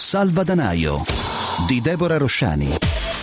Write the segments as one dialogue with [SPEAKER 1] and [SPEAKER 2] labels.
[SPEAKER 1] Salvadanaio di Deborah Rosciani.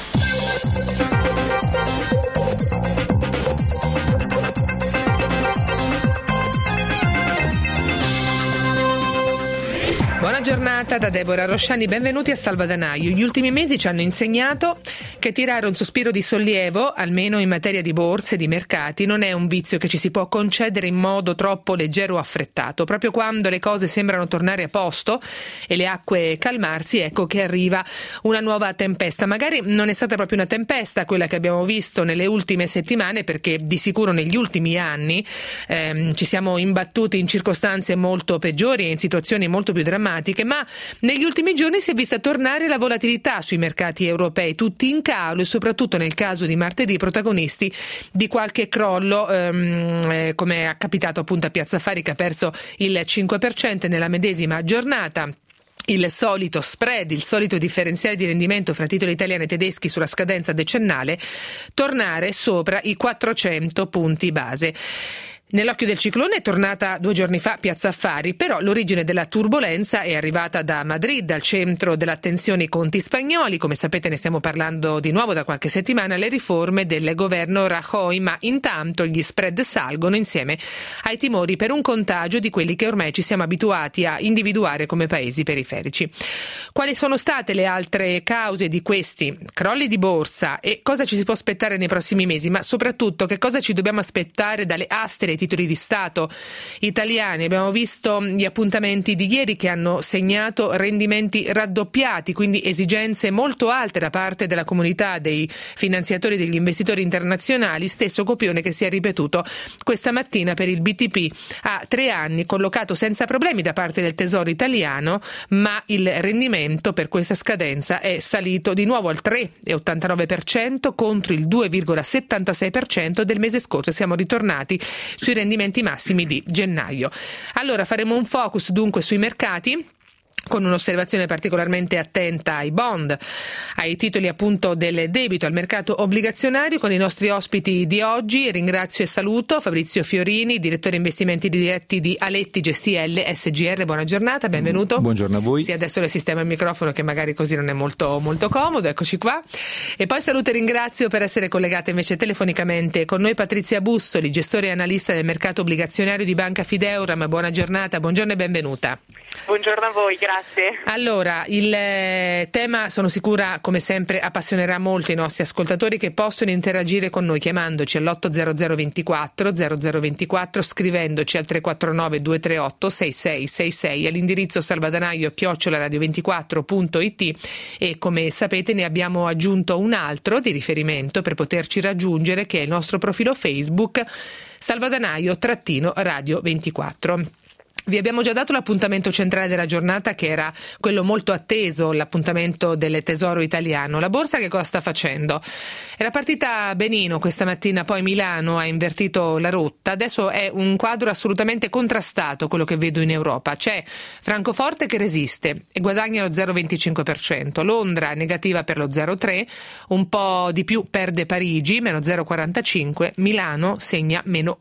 [SPEAKER 2] Buona giornata da Deborah Rosciani, benvenuti a Salvadanaio. Gli ultimi mesi ci hanno insegnato che tirare un sospiro di sollievo, almeno in materia di borse e di mercati, non è un vizio che ci si può concedere in modo troppo leggero o affrettato. Proprio quando le cose sembrano tornare a posto e le acque calmarsi, ecco che arriva una nuova tempesta. Magari non è stata proprio una tempesta quella che abbiamo visto nelle ultime settimane, perché di sicuro negli ultimi anni ci siamo imbattuti in circostanze molto peggiori e in situazioni molto più drammatiche, ma negli ultimi giorni si è vista tornare la volatilità sui mercati europei, tutti in calo, e soprattutto nel caso di martedì protagonisti di qualche crollo, come è capitato appunto a Piazza Affari, che ha perso il 5% nella medesima giornata. Il solito spread, il solito differenziale di rendimento fra titoli italiani e tedeschi sulla scadenza decennale tornare sopra i 400 punti base. Nell'occhio del ciclone è tornata 2 giorni fa Piazza Affari, però l'origine della turbolenza è arrivata da Madrid, al centro dell'attenzione i conti spagnoli. Come sapete ne stiamo parlando di nuovo da qualche settimana, le riforme del governo Rajoy, ma intanto gli spread salgono insieme ai timori per un contagio di quelli che ormai ci siamo abituati a individuare come paesi periferici. Quali sono state le altre cause di questi crolli di borsa e cosa ci si può aspettare nei prossimi mesi, ma soprattutto che cosa ci dobbiamo aspettare dalle aste titoli di Stato italiani? Abbiamo visto gli appuntamenti di ieri che hanno segnato rendimenti raddoppiati, quindi esigenze molto alte da parte della comunità dei finanziatori e degli investitori internazionali, stesso copione che si è ripetuto questa mattina per il BTP a 3 anni, collocato senza problemi da parte del Tesoro italiano, ma il rendimento per questa scadenza è salito di nuovo al 3,89% contro il 2,76% del mese scorso. Siamo ritornati sui rendimenti massimi di gennaio. Allora faremo un focus dunque sui mercati, con un'osservazione particolarmente attenta ai bond, ai titoli appunto del debito, al mercato obbligazionario, con i nostri ospiti di oggi. Ringrazio e saluto Fabrizio Fiorini, direttore investimenti diretti di Aletti Gestielle SGR. Buona giornata, benvenuto.
[SPEAKER 3] Buongiorno a voi.
[SPEAKER 2] Sì, adesso le sistema il microfono che magari così non è molto comodo, eccoci qua. E poi saluto e ringrazio per essere collegata invece telefonicamente con noi Patrizia Bussoli, gestore e analista del mercato obbligazionario di Banca Fideuram. Buona giornata, buongiorno e benvenuta.
[SPEAKER 4] Buongiorno a voi, grazie.
[SPEAKER 2] Allora, il tema sono sicura come sempre appassionerà molto i nostri ascoltatori, che possono interagire con noi chiamandoci all'800 24 0024, scrivendoci al 349 238 6666 all'indirizzo salvadanaio@radio24.it, e come sapete ne abbiamo aggiunto un altro di riferimento per poterci raggiungere, che è il nostro profilo Facebook Salvadanaio-Radio 24. Vi abbiamo già dato l'appuntamento centrale della giornata, che era quello molto atteso, l'appuntamento del Tesoro italiano. La borsa che cosa sta facendo? Era partita benino questa mattina, poi Milano ha invertito la rotta. Adesso è un quadro assolutamente contrastato quello che vedo in Europa. C'è Francoforte che resiste e guadagna lo 0,25%, Londra negativa per lo 0,3%, un po' di più perde Parigi, meno 0,45%, Milano segna meno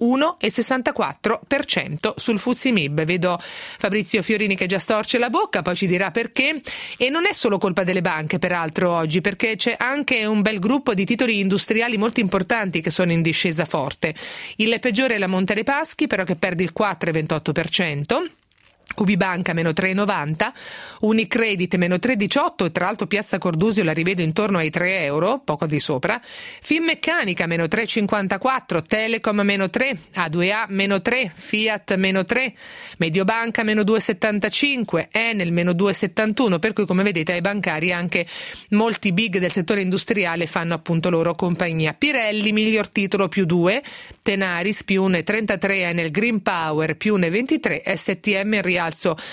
[SPEAKER 2] 1,64% sul FTSE MIB. Vedo Fabrizio Fiorini che già storce la bocca, poi ci dirà perché. E non è solo colpa delle banche peraltro oggi, perché c'è anche un bel gruppo di titoli industriali molto importanti che sono in discesa forte. Il peggiore è la Monte dei Paschi, però, che perde il 4,28%. Ubibanca meno 3,90, Unicredit meno 3,18, e tra l'altro Piazza Cordusio la rivedo intorno ai 3 euro, poco di sopra. Finmeccanica meno 3,54, Telecom meno 3, A2A meno 3, Fiat meno 3, Mediobanca meno 2,75, Enel meno 2,71, per cui come vedete ai bancari anche molti big del settore industriale fanno appunto loro compagnia. Pirelli miglior titolo più 2, Tenaris più 1,33, Enel Green Power più 1,23, STM in rialzo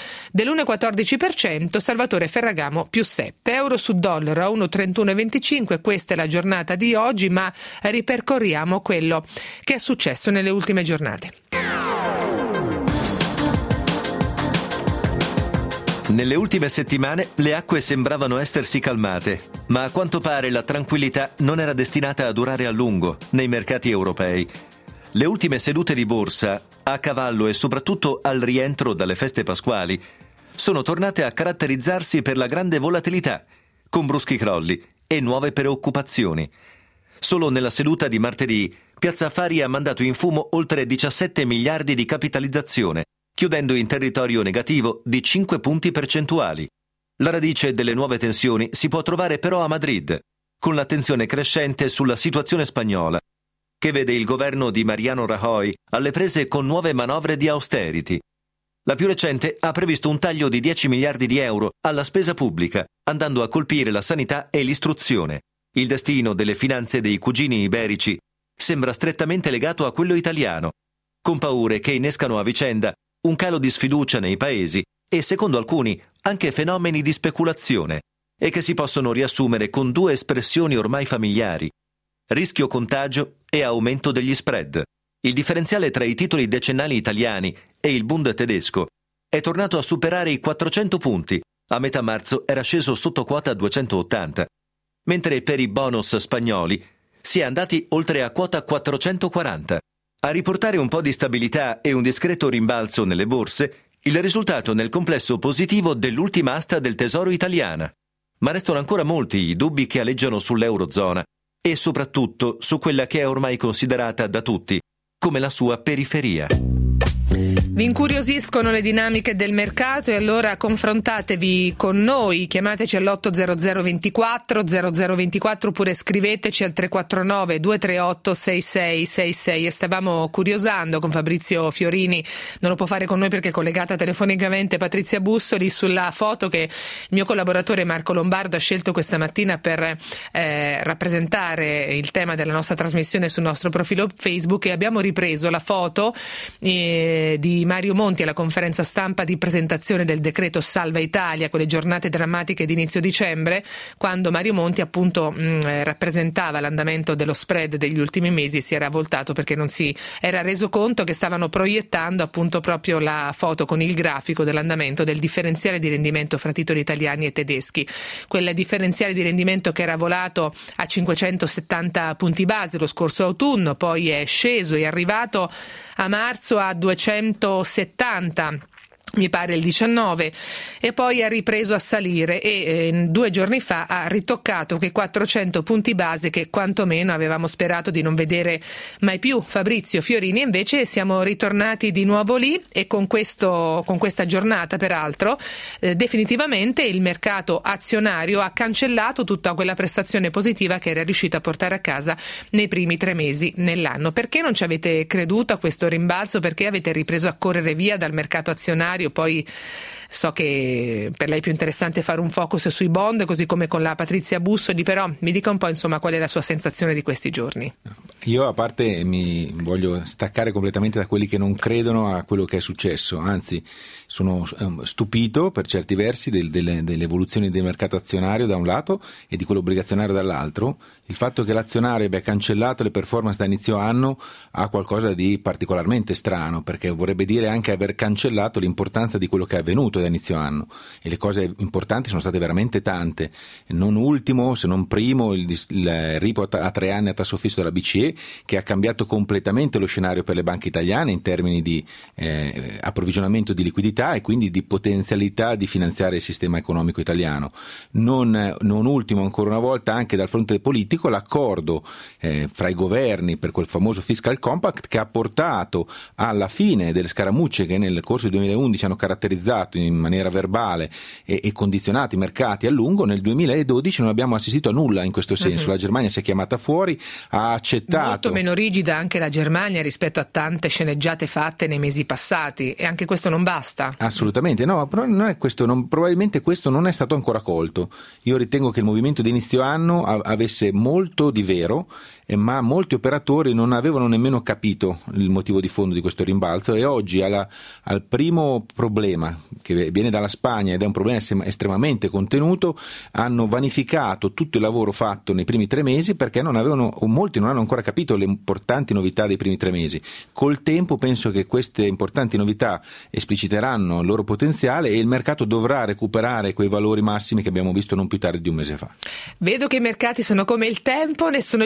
[SPEAKER 2] dell'1,14%, Salvatore Ferragamo più 7. Euro su dollaro a 1,3125. Questa è la giornata di oggi, ma ripercorriamo quello che è successo nelle ultime giornate.
[SPEAKER 5] Nelle ultime settimane le acque sembravano essersi calmate, ma a quanto pare la tranquillità non era destinata a durare a lungo nei mercati europei. Le ultime sedute di borsa, a cavallo e soprattutto al rientro dalle feste pasquali, sono tornate a caratterizzarsi per la grande volatilità, con bruschi crolli e nuove preoccupazioni. Solo nella seduta di martedì, Piazza Affari ha mandato in fumo oltre 17 miliardi di capitalizzazione, chiudendo in territorio negativo di 5 punti percentuali. La radice delle nuove tensioni si può trovare però a Madrid, con l'attenzione crescente sulla situazione spagnola, che vede il governo di Mariano Rajoy alle prese con nuove manovre di austerity. La più recente ha previsto un taglio di 10 miliardi di euro alla spesa pubblica, andando a colpire la sanità e l'istruzione. Il destino delle finanze dei cugini iberici sembra strettamente legato a quello italiano, con paure che innescano a vicenda un calo di sfiducia nei paesi e, secondo alcuni, anche fenomeni di speculazione, e che si possono riassumere con due espressioni ormai familiari: rischio contagio e aumento degli spread. Il differenziale tra i titoli decennali italiani e il Bund tedesco è tornato a superare i 400 punti, a metà marzo era sceso sotto quota 280, mentre per i bonus spagnoli si è andati oltre a quota 440. A riportare un po' di stabilità e un discreto rimbalzo nelle borse, il risultato nel complesso positivo dell'ultima asta del Tesoro italiana. Ma restano ancora molti i dubbi che aleggiano sull'Eurozona e soprattutto su quella che è ormai considerata da tutti come la sua periferia.
[SPEAKER 2] Vi incuriosiscono le dinamiche del mercato e allora confrontatevi con noi, chiamateci all'800 24 0024 oppure scriveteci al 349 238 6666. E stavamo curiosando con Fabrizio Fiorini, non lo può fare con noi perché è collegata telefonicamente Patrizia Bussoli, sulla foto che il mio collaboratore Marco Lombardo ha scelto questa mattina per rappresentare il tema della nostra trasmissione sul nostro profilo Facebook, e abbiamo ripreso la foto di Mario Monti alla conferenza stampa di presentazione del decreto Salva Italia, quelle giornate drammatiche di inizio dicembre, quando Mario Monti appunto rappresentava l'andamento dello spread degli ultimi mesi e si era voltato perché non si era reso conto che stavano proiettando appunto proprio la foto con il grafico dell'andamento del differenziale di rendimento fra titoli italiani e tedeschi. Quel differenziale di rendimento che era volato a 570 punti base lo scorso autunno, poi è sceso, è arrivato a marzo a 270, mi pare il 19, e poi ha ripreso a salire e 2 giorni fa ha ritoccato quei 400 punti base che quantomeno avevamo sperato di non vedere mai più. Fabrizio Fiorini, invece siamo ritornati di nuovo lì, e con questa giornata peraltro definitivamente il mercato azionario ha cancellato tutta quella prestazione positiva che era riuscita a portare a casa nei primi 3 mesi nell'anno. Perché non ci avete creduto a questo rimbalzo? Perché avete ripreso a correre via dal mercato azionario? Poi so che per lei è più interessante fare un focus sui bond, così come con la Patrizia Bussoli, però mi dica un po' insomma qual è la sua sensazione di questi giorni.
[SPEAKER 3] Io a parte mi voglio staccare completamente da quelli che non credono a quello che è successo, anzi sono stupito per certi versi delle evoluzioni del mercato azionario da un lato e di quello obbligazionario dall'altro. Il fatto che l'azionario abbia cancellato le performance da inizio anno ha qualcosa di particolarmente strano, perché vorrebbe dire anche aver cancellato l'importanza di quello che è avvenuto da inizio anno, e le cose importanti sono state veramente tante, non ultimo se non primo il repo a 3 anni a tasso fisso della BCE, che ha cambiato completamente lo scenario per le banche italiane in termini di approvvigionamento di liquidità e quindi di potenzialità di finanziare il sistema economico italiano. Non ultimo, ancora una volta, anche dal fronte politico, l'accordo fra i governi per quel famoso fiscal compact, che ha portato alla fine delle scaramucce che nel corso del 2011 hanno caratterizzato in maniera verbale e condizionato i mercati a lungo. Nel 2012 non abbiamo assistito a nulla in questo senso. La Germania si è chiamata fuori, ha accettato.
[SPEAKER 2] Molto meno rigida anche la Germania rispetto a tante sceneggiate fatte nei mesi passati, e anche questo non basta.
[SPEAKER 3] Assolutamente no, però non è questo, probabilmente questo non è stato ancora colto. Io ritengo che il movimento di inizio anno avesse molto di vero, ma molti operatori non avevano nemmeno capito il motivo di fondo di questo rimbalzo, e oggi al primo problema che viene dalla Spagna, ed è un problema estremamente contenuto, hanno vanificato tutto il lavoro fatto nei primi 3 mesi, perché molti non hanno ancora capito le importanti novità dei primi 3 mesi. Col tempo penso che queste importanti novità espliciteranno il loro potenziale e il mercato dovrà recuperare quei valori massimi che abbiamo visto non più tardi di un mese fa.
[SPEAKER 2] Vedo che i mercati sono come il tempo, nessuno ci capisce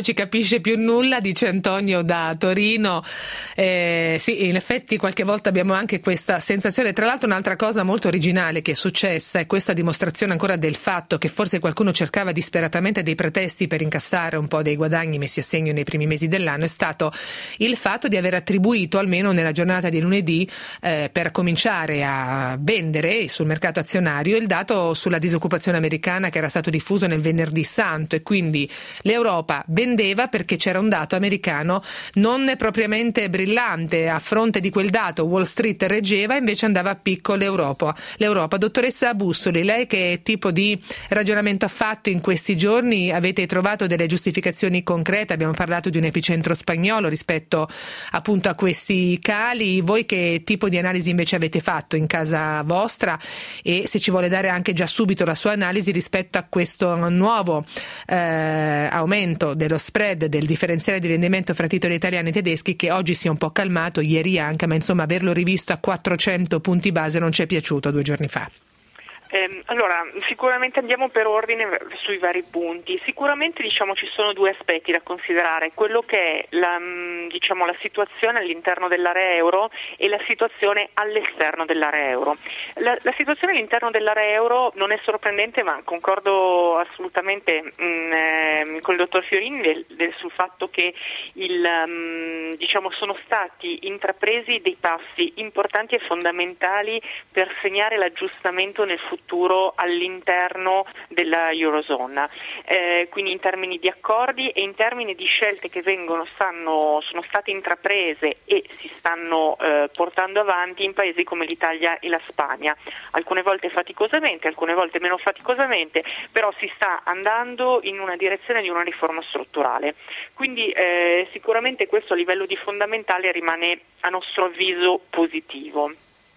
[SPEAKER 2] capisce più nulla, dice Antonio da Torino. Sì, in effetti qualche volta abbiamo anche questa sensazione. Tra l'altro un'altra cosa molto originale che è successa è questa dimostrazione ancora del fatto che forse qualcuno cercava disperatamente dei pretesti per incassare un po' dei guadagni messi a segno nei primi mesi dell'anno, è stato il fatto di aver attribuito almeno nella giornata di lunedì per cominciare a vendere sul mercato azionario il dato sulla disoccupazione americana che era stato diffuso nel venerdì santo, e quindi l'Europa vendeva perché c'era un dato americano non propriamente brillante. A fronte di quel dato Wall Street reggeva, invece andava a picco l'Europa. Dottoressa Bussoli, lei che tipo di ragionamento ha fatto in questi giorni? Avete trovato delle giustificazioni concrete? Abbiamo parlato di un epicentro spagnolo rispetto appunto a questi cali. Voi che tipo di analisi invece avete fatto in casa vostra, e se ci vuole dare anche già subito la sua analisi rispetto a questo nuovo aumento dello spread, del differenziale di rendimento fra titoli italiani e tedeschi, che oggi si è un po' calmato, ieri anche, ma insomma averlo rivisto a 400 punti base non ci è piaciuto 2 giorni fa.
[SPEAKER 4] Allora, sicuramente andiamo per ordine sui vari punti. Sicuramente ci sono 2 aspetti da considerare: quello che è la situazione all'interno dell'area euro e la situazione all'esterno dell'area euro. La situazione all'interno dell'area euro non è sorprendente, ma concordo assolutamente con il dottor Fiorini sul fatto che sono stati intrapresi dei passi importanti e fondamentali per segnare l'aggiustamento nel futuro all'interno della Eurozona, quindi in termini di accordi e in termini di scelte che sono state intraprese e si stanno portando avanti in paesi come l'Italia e la Spagna, alcune volte faticosamente, alcune volte meno faticosamente, però si sta andando in una direzione di una riforma strutturale. Quindi sicuramente questo a livello di fondamentale rimane a nostro avviso positivo.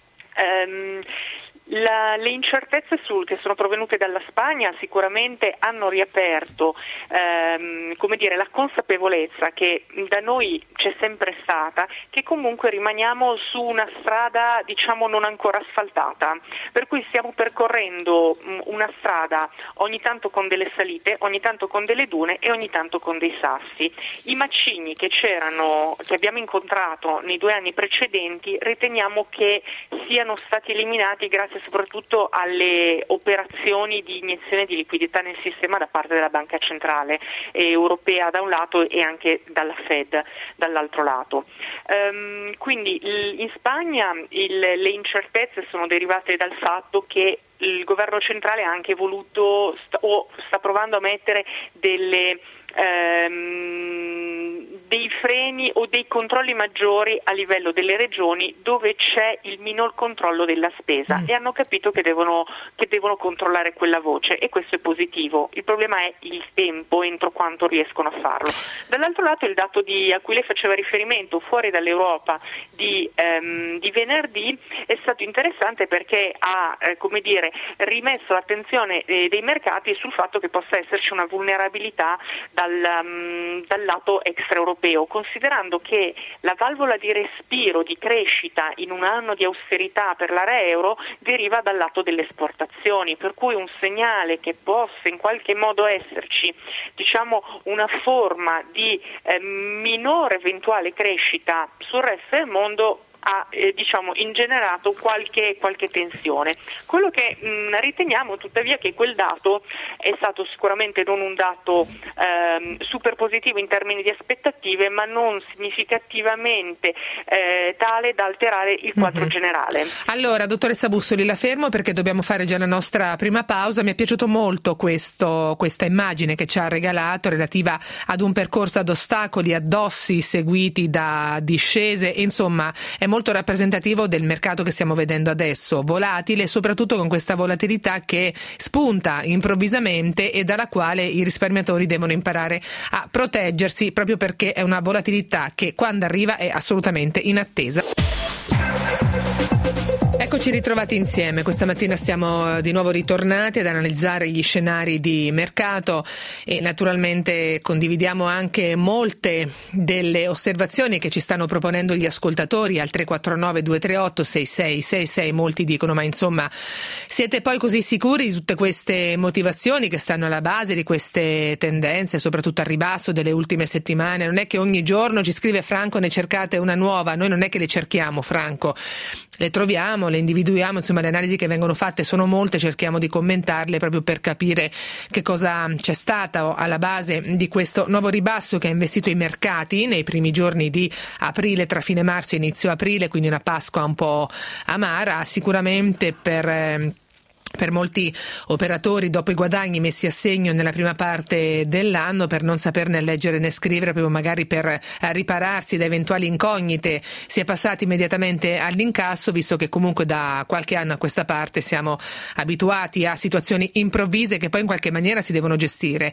[SPEAKER 4] Le incertezze che sono provenute dalla Spagna sicuramente hanno riaperto la consapevolezza che da noi c'è sempre stata, che comunque rimaniamo su una strada non ancora asfaltata, per cui stiamo percorrendo una strada ogni tanto con delle salite, ogni tanto con delle dune e ogni tanto con dei sassi. I macigni che abbiamo incontrato nei 2 anni precedenti riteniamo che siano stati eliminati grazie soprattutto alle operazioni di iniezione di liquidità nel sistema da parte della Banca Centrale Europea da un lato e anche dalla Fed dall'altro lato. Quindi in Spagna le incertezze sono derivate dal fatto che il governo centrale ha anche voluto sta provando a mettere dei freni o dei controlli maggiori a livello delle regioni dove c'è il minor controllo della spesa, e hanno capito che devono controllare quella voce, e questo è positivo. Il problema è il tempo entro quanto riescono a farlo. Dall'altro lato il dato a cui lei faceva riferimento fuori dall'Europa di venerdì è stato interessante perché ha rimesso l'attenzione dei mercati sul fatto che possa esserci una vulnerabilità dal lato extraeuropeo, considerando che la valvola di respiro, di crescita in un anno di austerità per l'area euro deriva dal lato delle esportazioni, per cui un segnale che possa in qualche modo esserci una forma di minore eventuale crescita sul resto del mondo ha ingenerato qualche tensione. Quello che riteniamo tuttavia che quel dato è stato sicuramente non un dato super positivo in termini di aspettative, ma non significativamente tale da alterare il quadro generale.
[SPEAKER 2] Allora, dottoressa Bussoli, la fermo perché dobbiamo fare già la nostra prima pausa. Mi è piaciuto molto questa immagine che ci ha regalato relativa ad un percorso ad ostacoli, addossi seguiti da discese, insomma è molto rappresentativo del mercato che stiamo vedendo adesso, volatile, soprattutto con questa volatilità che spunta improvvisamente e dalla quale i risparmiatori devono imparare a proteggersi, proprio perché è una volatilità che quando arriva è assolutamente inattesa. Eccoci Eccoci ritrovati insieme. Questa mattina stiamo di nuovo ritornati ad analizzare gli scenari di mercato e naturalmente condividiamo anche molte delle osservazioni che ci stanno proponendo gli ascoltatori al 349 238 6666. Molti dicono: ma insomma, siete poi così sicuri di tutte queste motivazioni che stanno alla base di queste tendenze, soprattutto al ribasso delle ultime settimane? Non è che ogni giorno, ci scrive Franco, ne cercate una nuova? Noi non è che le cerchiamo, Franco, le troviamo, le individuiamo, insomma le analisi che vengono fatte sono molte, cerchiamo di commentarle proprio per capire che cosa c'è stato alla base di questo nuovo ribasso che ha investito i mercati nei primi giorni di aprile, tra fine marzo e inizio aprile, quindi una Pasqua un po' amara sicuramente per molti operatori, dopo i guadagni messi a segno nella prima parte dell'anno, per non saperne leggere né scrivere, proprio magari per ripararsi da eventuali incognite, si è passati immediatamente all'incasso, visto che comunque da qualche anno a questa parte siamo abituati a situazioni improvvise che poi in qualche maniera si devono gestire.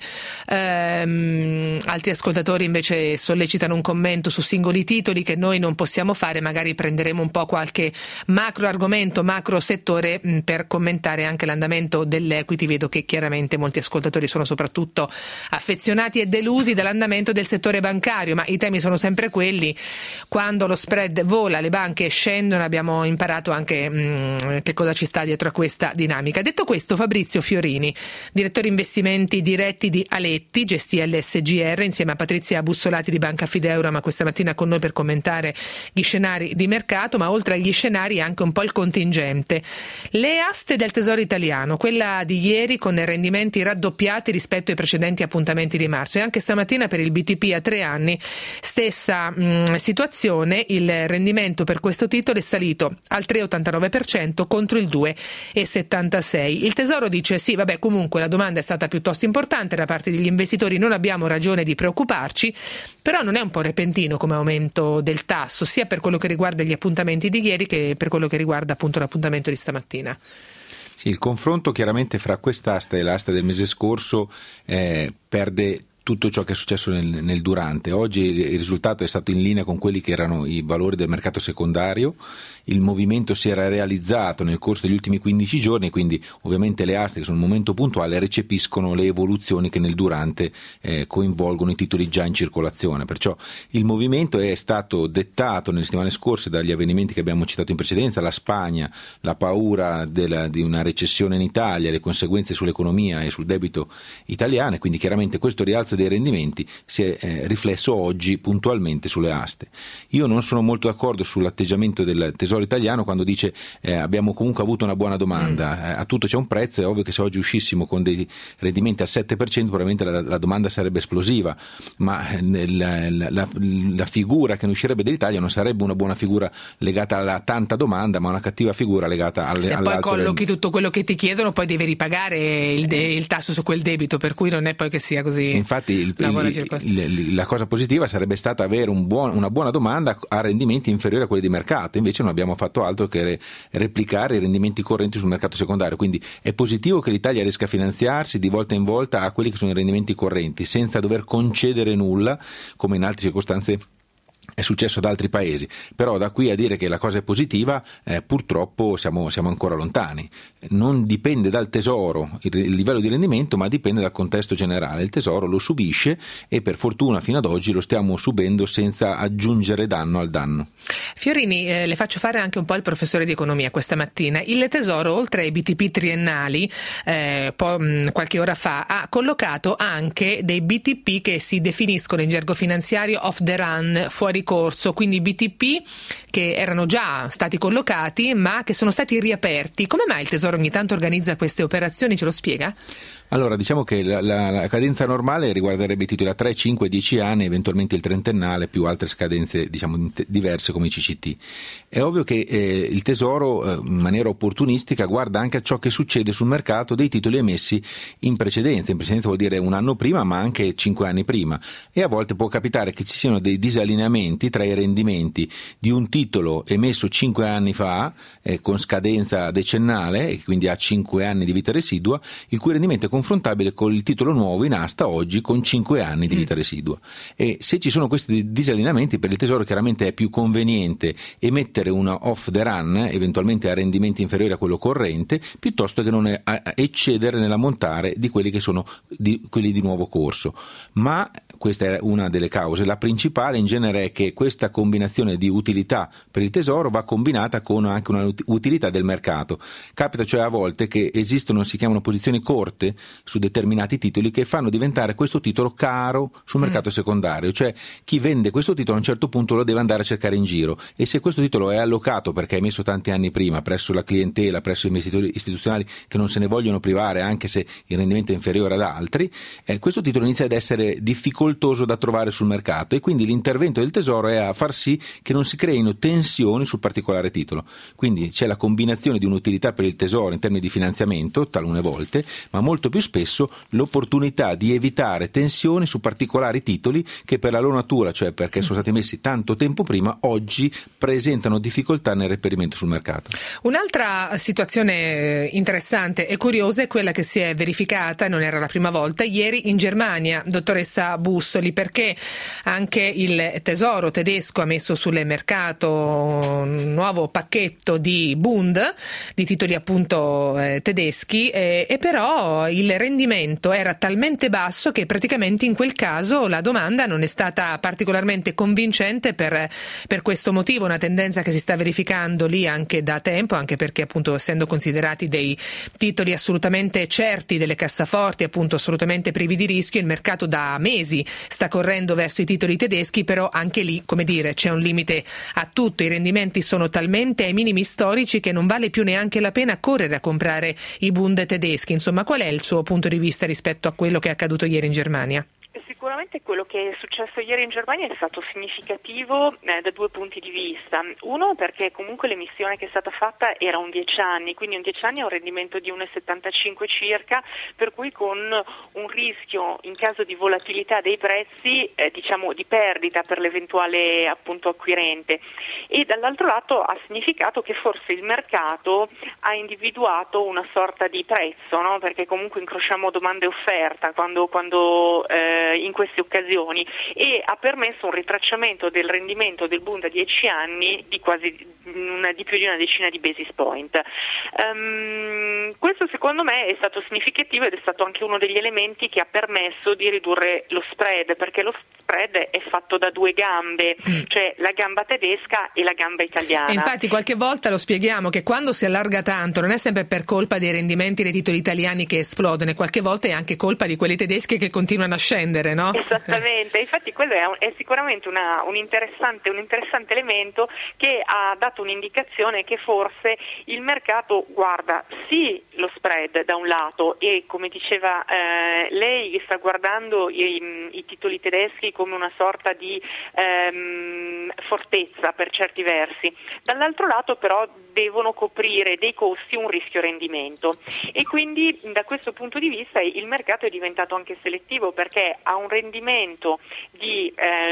[SPEAKER 2] Altri ascoltatori invece sollecitano un commento su singoli titoli che noi non possiamo fare, magari prenderemo un po' qualche macro argomento, macro settore per commentare anche l'andamento dell'equity. Vedo che chiaramente molti ascoltatori sono soprattutto affezionati e delusi dall'andamento del settore bancario, ma i temi sono sempre quelli: quando lo spread vola, le banche scendono. Abbiamo imparato anche che cosa ci sta dietro a questa dinamica. Detto questo, Fabrizio Fiorini, direttore investimenti diretti di Aletti, GSTL SGR, insieme a Patrizia Bussolati di Banca Fideura, ma questa mattina con noi per commentare gli scenari di mercato, ma oltre agli scenari anche un po' il contingente. Le aste del Tesoro italiano, quella di ieri con rendimenti raddoppiati rispetto ai precedenti appuntamenti di marzo, e anche stamattina per il BTP a 3 anni stessa situazione. Il rendimento per questo titolo è salito al 3,89% contro il 2,76%. Il Tesoro dice sì, vabbè, comunque la domanda è stata piuttosto importante da parte degli investitori, non abbiamo ragione di preoccuparci, però non è un po' repentino come aumento del tasso, sia per quello che riguarda gli appuntamenti di ieri che per quello che riguarda appunto l'appuntamento di stamattina.
[SPEAKER 3] Sì, il confronto chiaramente fra quest'asta e l'asta del mese scorso perde tutto ciò che è successo nel durante. Oggi il risultato è stato in linea con quelli che erano i valori del mercato secondario. Il movimento si era realizzato nel corso degli ultimi 15 giorni, quindi ovviamente le aste, che sono un momento puntuale, recepiscono le evoluzioni che nel durante coinvolgono i titoli già in circolazione. Perciò il movimento è stato dettato nelle settimane scorse dagli avvenimenti che abbiamo citato in precedenza: la Spagna, la paura di una recessione in Italia, le conseguenze sull'economia e sul debito italiano, e quindi chiaramente questo rialzo dei rendimenti si è riflesso oggi puntualmente sulle aste. Io non sono molto d'accordo sull'atteggiamento del Tesoro italiano quando dice abbiamo comunque avuto una buona domanda, a tutto c'è un prezzo. È ovvio che se oggi uscissimo con dei rendimenti al 7% probabilmente la domanda sarebbe esplosiva, ma la figura che ne uscirebbe dall'Italia non sarebbe una buona figura legata alla tanta domanda, ma una cattiva figura legata alle
[SPEAKER 2] se poi collochi tutto quello che ti chiedono, poi devi ripagare il tasso su quel debito, per cui non è poi che sia così.
[SPEAKER 3] Infatti la cosa positiva sarebbe stata avere una buona domanda a rendimenti inferiori a quelli di mercato, invece non abbiamo fatto altro che replicare i rendimenti correnti sul mercato secondario. Quindi è positivo che l'Italia riesca a finanziarsi di volta in volta a quelli che sono i rendimenti correnti senza dover concedere nulla, come in altre circostanze è successo ad altri paesi. Però da qui a dire che la cosa è positiva, purtroppo siamo ancora lontani. Non dipende dal Tesoro il livello di rendimento, ma dipende dal contesto generale. Il Tesoro lo subisce e per fortuna fino ad oggi lo stiamo subendo senza aggiungere danno al danno.
[SPEAKER 2] Fiorini, le faccio fare anche un po' il professore di economia questa mattina. Il Tesoro, oltre ai BTP triennali, qualche ora fa ha collocato anche dei BTP che si definiscono in gergo finanziario off the run, fuori corso, quindi BTP che erano già stati collocati ma che sono stati riaperti. Come mai il Tesoro ogni tanto organizza queste operazioni? Ce lo spiega?
[SPEAKER 3] Allora, diciamo che la cadenza normale riguarderebbe i titoli a 3, 5, 10 anni, eventualmente il trentennale, più altre scadenze diverse come i CCT. È ovvio che il Tesoro in maniera opportunistica guarda anche a ciò che succede sul mercato dei titoli emessi in precedenza. In precedenza vuol dire un anno prima, ma anche 5 anni prima, e a volte può capitare che ci siano dei disallineamenti tra i rendimenti di un titolo emesso 5 anni fa con scadenza decennale, e quindi ha 5 anni di vita residua, il cui rendimento è confrontabile con il titolo nuovo in asta oggi con 5 anni di vita residua. E se ci sono questi disallineamenti, per il Tesoro chiaramente è più conveniente emettere una off the run, eventualmente a rendimenti inferiori a quello corrente, piuttosto che non eccedere nell'ammontare di quelli che sono quelli di nuovo corso. Ma questa è una delle cause. La principale in genere è che questa combinazione di utilità per il Tesoro va combinata con anche una utilità del mercato. Capita cioè a volte che esistono, si chiamano posizioni corte su determinati titoli, che fanno diventare questo titolo caro sul mercato secondario, cioè chi vende questo titolo a un certo punto lo deve andare a cercare in giro, e se questo titolo è allocato perché è emesso tanti anni prima presso la clientela, presso investitori istituzionali che non se ne vogliono privare anche se il rendimento è inferiore ad altri, questo titolo inizia ad essere difficoltoso da trovare sul mercato, e quindi l'intervento del Tesoro è a far sì che non si creino tensioni sul particolare titolo. Quindi c'è la combinazione di un'utilità per il Tesoro in termini di finanziamento talune volte, ma molto più spesso l'opportunità di evitare tensioni su particolari titoli che per la loro natura, cioè perché sono stati messi tanto tempo prima, oggi presentano difficoltà nel reperimento sul mercato.
[SPEAKER 2] Un'altra situazione interessante e curiosa è quella che si è verificata, non era la prima volta, ieri in Germania, dottoressa Bussoli, perché anche il Tesoro tedesco ha messo sul mercato un nuovo pacchetto di Bund, di titoli appunto tedeschi, e però il rendimento era talmente basso che praticamente in quel caso la domanda non è stata particolarmente convincente per questo motivo, una tendenza che si sta verificando lì anche da tempo, anche perché appunto essendo considerati dei titoli assolutamente certi, delle cassaforti appunto assolutamente privi di rischio, il mercato da mesi sta correndo verso i titoli tedeschi, però anche lì, come dire, c'è un limite a tutto, i rendimenti sono talmente ai minimi storici che non vale più neanche la pena correre a comprare i Bund tedeschi. Insomma, qual è il suo punto di vista rispetto a quello che è accaduto ieri in Germania?
[SPEAKER 4] Sicuramente quello che è successo ieri in Germania è stato significativo da due punti di vista. Uno, perché comunque l'emissione che è stata fatta era un 10 anni, quindi un 10 anni ha un rendimento di 1,75 circa, per cui con un rischio in caso di volatilità dei prezzi, diciamo di perdita per l'eventuale appunto acquirente. E dall'altro lato ha significato che forse il mercato ha individuato una sorta di prezzo, no? Perché comunque incrociamo domanda e offerta quando in queste occasioni, e ha permesso un ritracciamento del rendimento del Bund a 10 anni di di più di una decina di basis point. Questo secondo me è stato significativo ed è stato anche uno degli elementi che ha permesso di ridurre lo spread, perché lo spread è fatto da due gambe, cioè la gamba tedesca e la gamba italiana.
[SPEAKER 2] E infatti qualche volta lo spieghiamo che quando si allarga tanto non è sempre per colpa dei rendimenti dei titoli italiani che esplodono, e qualche volta è anche colpa di quelli tedeschi che continuano a scendere, no?
[SPEAKER 4] Esattamente, infatti quello è sicuramente un interessante elemento che ha dato un'indicazione che forse il mercato guarda sì lo spread da un lato, e come diceva lei sta guardando i titoli tedeschi come una sorta di fortezza per certi versi, dall'altro lato però devono coprire dei costi un rischio rendimento, e quindi da questo punto di vista il mercato è diventato anche selettivo, perché ha un rendimento di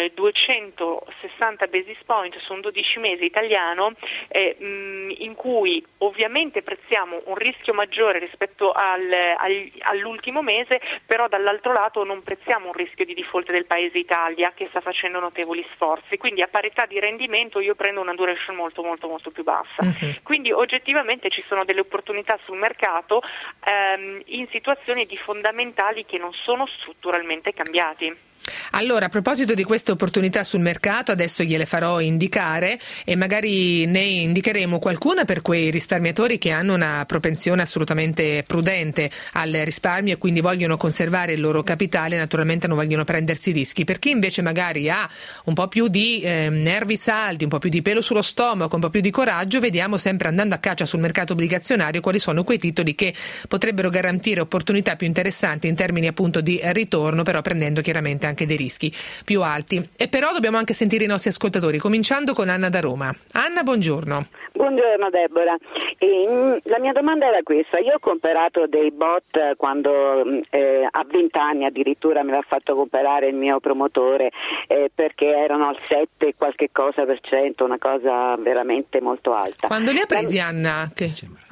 [SPEAKER 4] 260 basis point su un 12 mesi italiano, in cui ovviamente prezziamo un rischio maggiore rispetto all'ultimo mese, però dall'altro lato non prezziamo un rischio di default del paese Italia che sta facendo notevoli sforzi, quindi a parità di rendimento io prendo una duration molto molto molto più bassa. Quindi oggettivamente ci sono delle opportunità sul mercato in situazioni di fondamentali che non sono strutturalmente cambiati.
[SPEAKER 2] Allora, a proposito di queste opportunità sul mercato, adesso gliele farò indicare e magari ne indicheremo qualcuna per quei risparmiatori che hanno una propensione assolutamente prudente al risparmio e quindi vogliono conservare il loro capitale, naturalmente non vogliono prendersi rischi. Per chi invece magari ha un po' più di nervi saldi, un po' più di pelo sullo stomaco, un po' più di coraggio, vediamo sempre andando a caccia sul mercato obbligazionario quali sono quei titoli che potrebbero garantire opportunità più interessanti in termini appunto di ritorno, però prendendo chiaramente anche dei rischi più alti. E però dobbiamo anche sentire i nostri ascoltatori, cominciando con Anna da Roma. Anna, buongiorno.
[SPEAKER 6] Buongiorno Deborah. La mia domanda era questa: io ho comprato dei bot quando a 20 anni addirittura me l'ha fatto comprare il mio promotore perché erano al 7 qualche cosa per cento, una cosa veramente molto alta.
[SPEAKER 2] Quando li ha presi, Anna?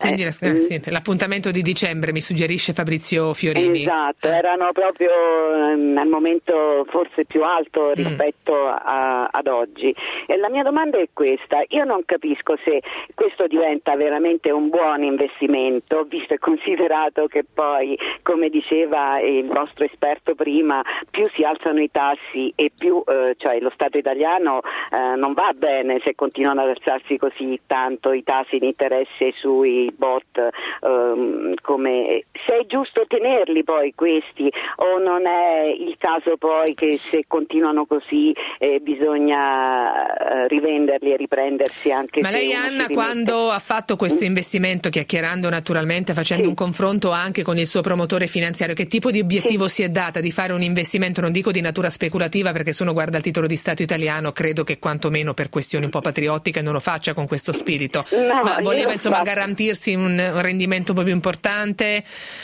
[SPEAKER 2] Quindi l'appuntamento di dicembre, mi suggerisce Fabrizio Fiorini.
[SPEAKER 6] Esatto, erano proprio al momento forse più alto rispetto ad oggi. E la mia domanda è questa: io non capisco se questo diventa veramente un buon investimento, visto e considerato che poi, come diceva il vostro esperto prima, più si alzano i tassi e più cioè lo Stato italiano non va bene se continuano ad alzarsi così tanto i tassi di interesse sui bot, come se è giusto tenerli poi questi, o non è il caso poi che se continuano così bisogna rivenderli e riprendersi anche.
[SPEAKER 2] Ma lei, Anna, quando ha fatto questo investimento, chiacchierando naturalmente, facendo un confronto anche con il suo promotore finanziario, che tipo di obiettivo si è data di fare un investimento, non dico di natura speculativa, perché se uno guarda il titolo di Stato italiano credo che quantomeno per questioni un po' patriottiche non lo faccia con questo spirito, ma voleva insomma garantirsi un rendimento un po' più importante?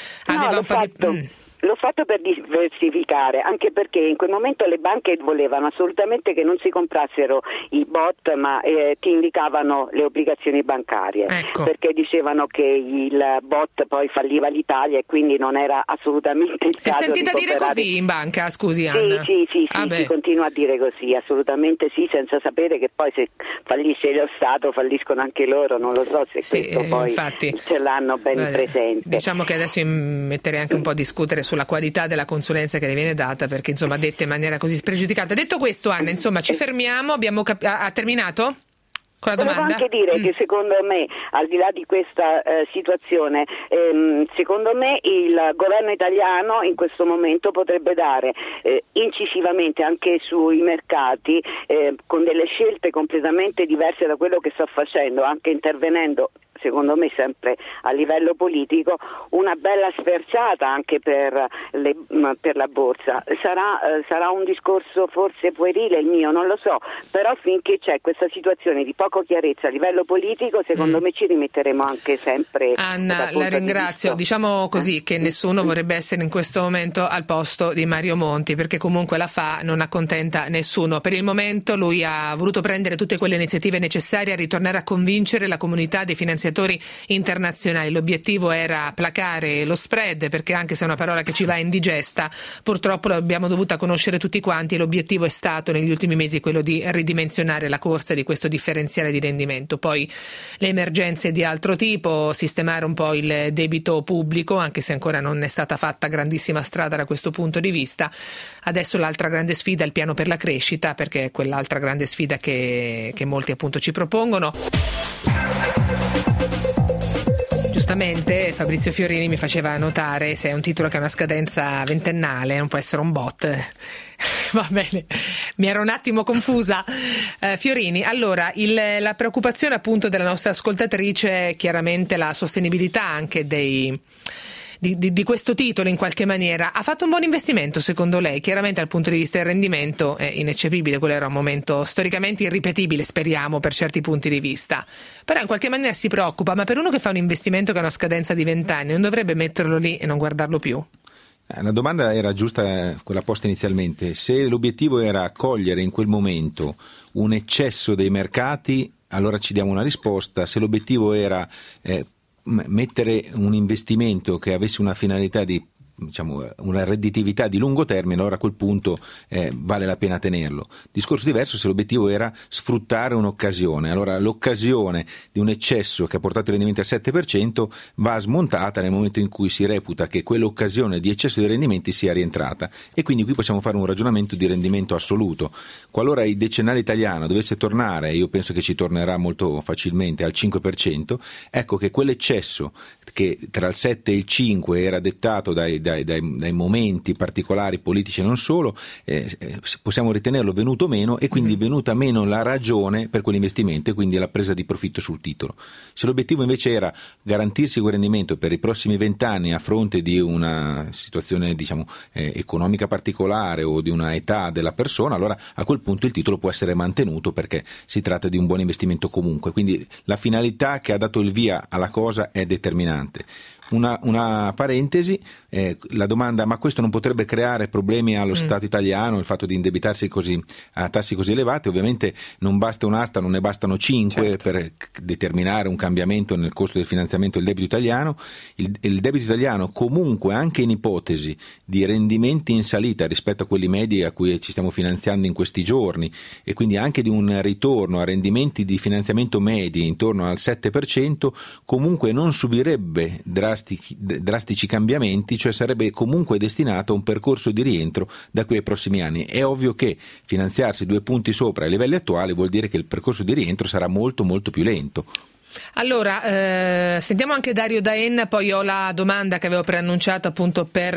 [SPEAKER 6] L'ho fatto per diversificare, anche perché in quel momento le banche volevano assolutamente che non si comprassero i bot, ma ti indicavano le obbligazioni bancarie, perché dicevano che il bot poi falliva l'Italia e quindi non era assolutamente il caso.
[SPEAKER 2] Si è sentita dire così in banca, scusi Anna?
[SPEAKER 6] Sì, si continua a dire così, assolutamente sì, senza sapere che poi se fallisce lo Stato falliscono anche loro, non lo so se questo poi infatti, ce l'hanno ben presente.
[SPEAKER 2] Diciamo che adesso metterei anche un po' a discutere sulla qualità della consulenza che le viene data, perché insomma dette in maniera così spregiudicata. Detto questo, Anna, insomma ci fermiamo, ha terminato con la domanda?
[SPEAKER 6] Volevo anche dire che secondo me, al di là di questa situazione, secondo me il governo italiano in questo momento potrebbe dare incisivamente anche sui mercati, con delle scelte completamente diverse da quello che sta facendo, anche intervenendo secondo me sempre a livello politico, una bella sferzata anche per la borsa. Sarà un discorso forse puerile il mio, non lo so, però finché c'è questa situazione di poco chiarezza a livello politico, secondo me ci rimetteremo anche sempre.
[SPEAKER 2] Anna, la ringrazio. Diciamo così che nessuno vorrebbe essere in questo momento al posto di Mario Monti, perché comunque la fa, non accontenta nessuno. Per il momento lui ha voluto prendere tutte quelle iniziative necessarie a ritornare a convincere la comunità dei finanziatori internazionali. L'obiettivo era placare lo spread, perché anche se è una parola che ci va indigesta, purtroppo l'abbiamo dovuta conoscere tutti quanti, e l'obiettivo è stato negli ultimi mesi quello di ridimensionare la corsa di questo differenziale di rendimento. Poi le emergenze di altro tipo, sistemare un po' il debito pubblico, anche se ancora non è stata fatta grandissima strada da questo punto di vista. Adesso l'altra grande sfida è il piano per la crescita, perché è quell'altra grande sfida che molti appunto ci propongono. Giustamente Fabrizio Fiorini mi faceva notare, se è un titolo che ha una scadenza ventennale non può essere un bot. Va bene, mi ero un attimo confusa. Fiorini, allora la preoccupazione appunto della nostra ascoltatrice è chiaramente la sostenibilità anche di questo titolo in qualche maniera. Ha fatto un buon investimento secondo lei? Chiaramente dal punto di vista del rendimento è ineccepibile, quello era un momento storicamente irripetibile, speriamo, per certi punti di vista, però in qualche maniera si preoccupa, ma per uno che fa un investimento che ha una scadenza di 20 anni non dovrebbe metterlo lì e non guardarlo più?
[SPEAKER 3] La domanda era giusta, quella posta inizialmente. Se l'obiettivo era cogliere in quel momento un eccesso dei mercati, allora ci diamo una risposta. Se l'obiettivo era mettere un investimento che avesse una finalità di una redditività di lungo termine, allora a quel punto vale la pena tenerlo. Discorso diverso se l'obiettivo era sfruttare un'occasione. Allora l'occasione di un eccesso che ha portato i rendimenti al 7% va smontata nel momento in cui si reputa che quell'occasione di eccesso di rendimenti sia rientrata, e quindi qui possiamo fare un ragionamento di rendimento assoluto. Qualora il decennale italiano dovesse tornare, io penso che ci tornerà molto facilmente, al 5%, ecco che quell'eccesso che tra il 7 e il 5 era dettato dai momenti particolari politici e non solo, possiamo ritenerlo venuto meno, e quindi venuta meno la ragione per quell'investimento e quindi la presa di profitto sul titolo. Se l'obiettivo invece era garantirsi quel rendimento per i prossimi 20 anni a fronte di una situazione economica particolare o di una età della persona, allora a quel punto il titolo può essere mantenuto, perché si tratta di un buon investimento comunque. Quindi la finalità che ha dato il via alla cosa è determinante. Una parentesi, la domanda: ma questo non potrebbe creare problemi allo Stato italiano, il fatto di indebitarsi così a tassi così elevati? Ovviamente non basta un'asta, non ne bastano 5
[SPEAKER 2] certo.
[SPEAKER 3] per determinare un cambiamento nel costo del finanziamento del debito italiano. Il debito italiano comunque, anche in ipotesi di rendimenti in salita rispetto a quelli medi a cui ci stiamo finanziando in questi giorni, e quindi anche di un ritorno a rendimenti di finanziamento medi intorno al 7%, comunque non subirebbe drastici cambiamenti, cioè sarebbe comunque destinato a un percorso di rientro da qui ai prossimi anni. È ovvio che finanziarsi 2 punti sopra ai livelli attuali vuol dire che il percorso di rientro sarà molto molto più lento.
[SPEAKER 2] Allora, sentiamo anche Dario D'Aenna, poi ho la domanda che avevo preannunciato appunto per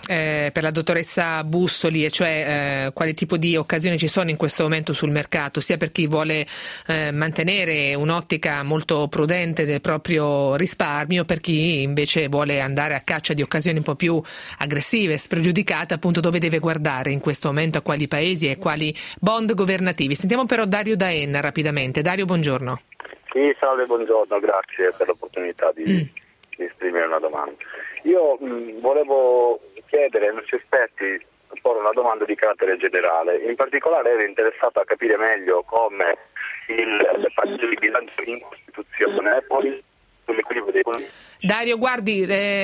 [SPEAKER 2] la dottoressa Bussoli, e cioè quale tipo di occasioni ci sono in questo momento sul mercato, sia per chi vuole mantenere un'ottica molto prudente del proprio risparmio, per chi invece vuole andare a caccia di occasioni un po' più aggressive, spregiudicate, appunto dove deve guardare in questo momento, a quali paesi e quali bond governativi. Sentiamo però Dario D'Aenna rapidamente. Dario, buongiorno.
[SPEAKER 7] Sì, salve, buongiorno, grazie per l'opportunità di esprimere una domanda. Io volevo chiedere ai nostri esperti, porre una domanda di carattere generale. In particolare ero interessato a capire meglio come il pareggio di bilancio in Costituzione poi sull'equilibrio dei conti.
[SPEAKER 2] Dario, guardi,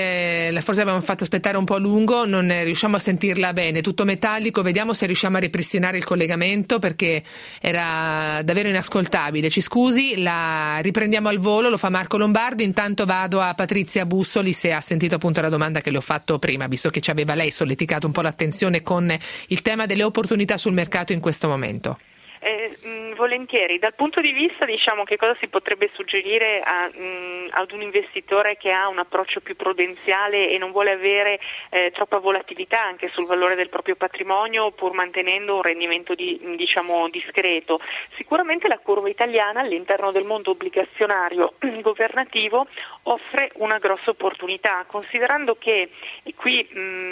[SPEAKER 2] forse abbiamo fatto aspettare un po' a lungo, non riusciamo a sentirla bene, tutto metallico. Vediamo se riusciamo a ripristinare il collegamento, perché era davvero inascoltabile. Ci scusi, la riprendiamo al volo, lo fa Marco Lombardo. Intanto vado a Patrizia Bussoli, se ha sentito appunto la domanda che le ho fatto prima, visto che ci aveva lei solleticato un po' l'attenzione con il tema delle opportunità sul mercato in questo momento.
[SPEAKER 4] Volentieri. Dal punto di vista, diciamo, che cosa si potrebbe suggerire ad un investitore che ha un approccio più prudenziale e non vuole avere troppa volatilità anche sul valore del proprio patrimonio, pur mantenendo un rendimento diciamo discreto. Sicuramente la curva italiana all'interno del mondo obbligazionario governativo offre una grossa opportunità, considerando che, e qui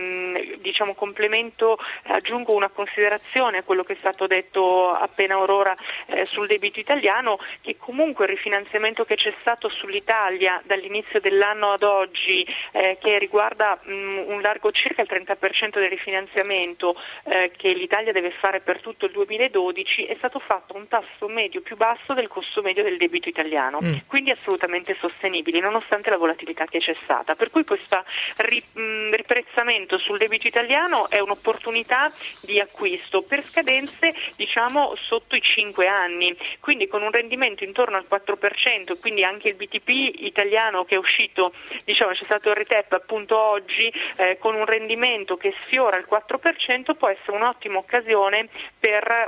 [SPEAKER 4] diciamo complemento, aggiungo una considerazione a quello che è stato detto appena aurora sul debito italiano, che comunque il rifinanziamento che c'è stato sull'Italia dall'inizio dell'anno ad oggi, che riguarda un largo circa il 30% del rifinanziamento che l'Italia deve fare per tutto il 2012, è stato fatto a un tasso medio più basso del costo medio del debito italiano, quindi assolutamente sostenibile nonostante la volatilità che c'è stata, per cui questo riprezzamento sul debito italiano è un'opportunità di acquisto per scadenze diciamo sotto i 5 anni, quindi con un rendimento intorno al 4%, quindi anche il BTP italiano che è uscito, diciamo c'è stato il RTEP appunto oggi, con un rendimento che sfiora il 4%, può essere un'ottima occasione per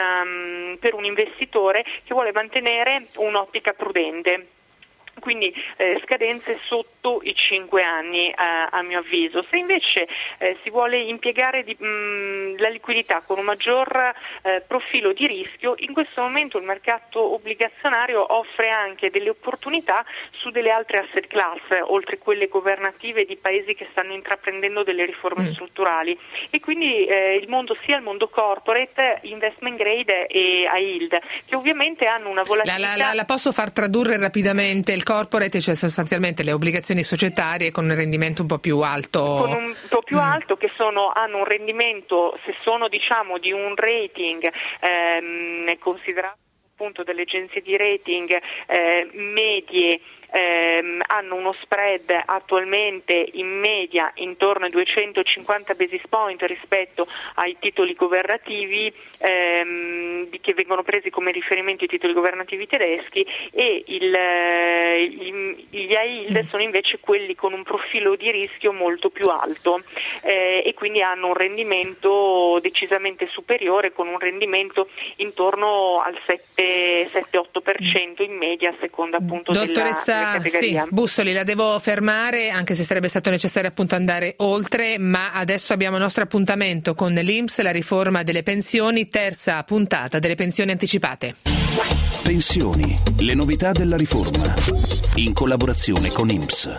[SPEAKER 4] un investitore che vuole mantenere un'ottica prudente. Quindi scadenze sotto i 5 anni a mio avviso. Se invece si vuole impiegare la liquidità con un maggior profilo di rischio, in questo momento il mercato obbligazionario offre anche delle opportunità su delle altre asset class, oltre quelle governative di paesi che stanno intraprendendo delle riforme strutturali, e quindi sia il mondo corporate, investment grade e high yield, che ovviamente hanno una volatilità.
[SPEAKER 2] La posso far tradurre rapidamente? Il corporate, cioè sostanzialmente le obbligazioni societarie con un rendimento un po' più alto.
[SPEAKER 4] Con un po' più alto, che hanno un rendimento, se sono diciamo di un rating considerato appunto delle agenzie di rating medie, hanno uno spread attualmente in media intorno ai 250 basis point rispetto ai titoli governativi che vengono presi come riferimento i titoli governativi tedeschi, e gli high yield sono invece quelli con un profilo di rischio molto più alto e quindi hanno un rendimento decisamente superiore, con un rendimento intorno al 7-8% in media, a seconda appunto della
[SPEAKER 2] sì, Bussoli, la devo fermare, anche se sarebbe stato necessario appunto andare oltre, ma adesso abbiamo il nostro appuntamento con l'INPS, la riforma delle pensioni, terza puntata delle pensioni anticipate.
[SPEAKER 1] Pensioni, le novità della riforma, in collaborazione con INPS.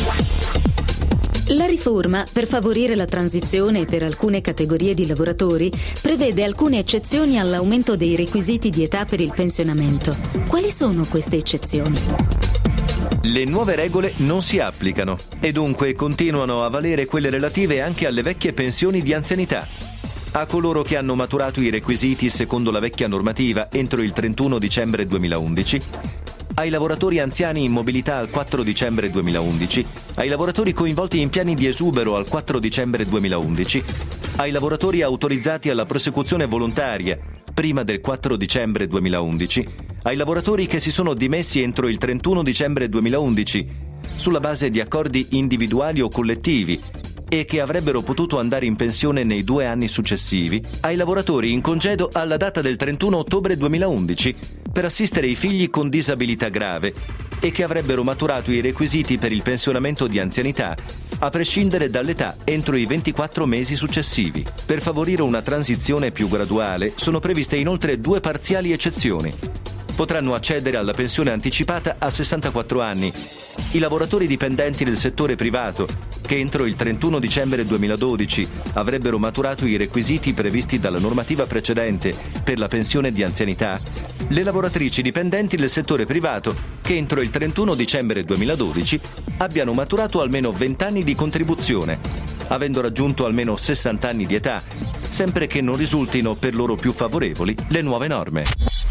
[SPEAKER 8] La riforma, per favorire la transizione per alcune categorie di lavoratori, prevede alcune eccezioni all'aumento dei requisiti di età per il pensionamento. Quali sono queste eccezioni?
[SPEAKER 5] Le nuove regole non si applicano e dunque continuano a valere quelle relative anche alle vecchie pensioni di anzianità. A coloro che hanno maturato i requisiti secondo la vecchia normativa entro il 31 dicembre 2011, ai lavoratori anziani in mobilità al 4 dicembre 2011, ai lavoratori coinvolti in piani di esubero al 4 dicembre 2011, ai lavoratori autorizzati alla prosecuzione volontaria prima del 4 dicembre 2011, ai lavoratori che si sono dimessi entro il 31 dicembre 2011 sulla base di accordi individuali o collettivi e che avrebbero potuto andare in pensione nei 2 anni successivi, ai lavoratori in congedo alla data del 31 ottobre 2011 per assistere i figli con disabilità grave e che avrebbero maturato i requisiti per il pensionamento di anzianità a prescindere dall'età entro i 24 mesi successivi. Per favorire una transizione più graduale sono previste inoltre 2 parziali eccezioni. Potranno accedere alla pensione anticipata a 64 anni i lavoratori dipendenti del settore privato che entro il 31 dicembre 2012 avrebbero maturato i requisiti previsti dalla normativa precedente per la pensione di anzianità, le lavoratrici dipendenti del settore privato che entro il 31 dicembre 2012 abbiano maturato almeno 20 anni di contribuzione, avendo raggiunto almeno 60 anni di età, sempre che non risultino per loro più favorevoli le nuove norme.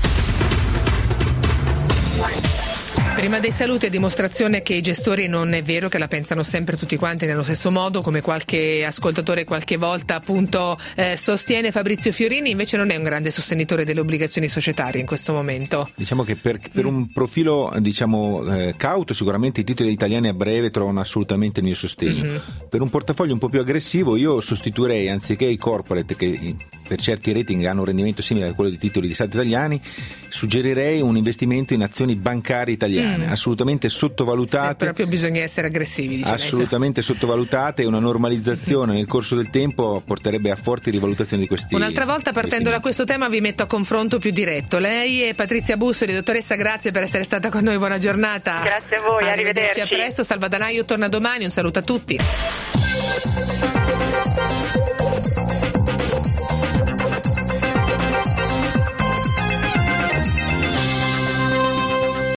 [SPEAKER 2] Prima dei saluti, a dimostrazione che i gestori non è vero che la pensano sempre tutti quanti nello stesso modo, come qualche ascoltatore qualche volta appunto sostiene. Fabrizio Fiorini invece non è un grande sostenitore delle obbligazioni societarie in questo momento.
[SPEAKER 3] Diciamo che per un profilo cauto sicuramente i titoli italiani a breve trovano assolutamente il mio sostegno. Per un portafoglio un po' più aggressivo io sostituirei, anziché i corporate che per certi rating hanno un rendimento simile a quello dei titoli di Stato italiani, suggerirei un investimento in azioni bancarie italiane, assolutamente sottovalutate.
[SPEAKER 2] Se proprio bisogna essere aggressivi, dice
[SPEAKER 3] assolutamente sottovalutate, e una normalizzazione nel corso del tempo porterebbe a forti rivalutazioni di questi.
[SPEAKER 2] Un'altra volta, partendo da questo tema, vi metto a confronto più diretto. Lei e Patrizia Bussoli. Dottoressa, grazie per essere stata con noi, buona giornata.
[SPEAKER 4] Grazie a voi, arrivederci.
[SPEAKER 2] A presto. Salva Danaio torna domani, un saluto a tutti.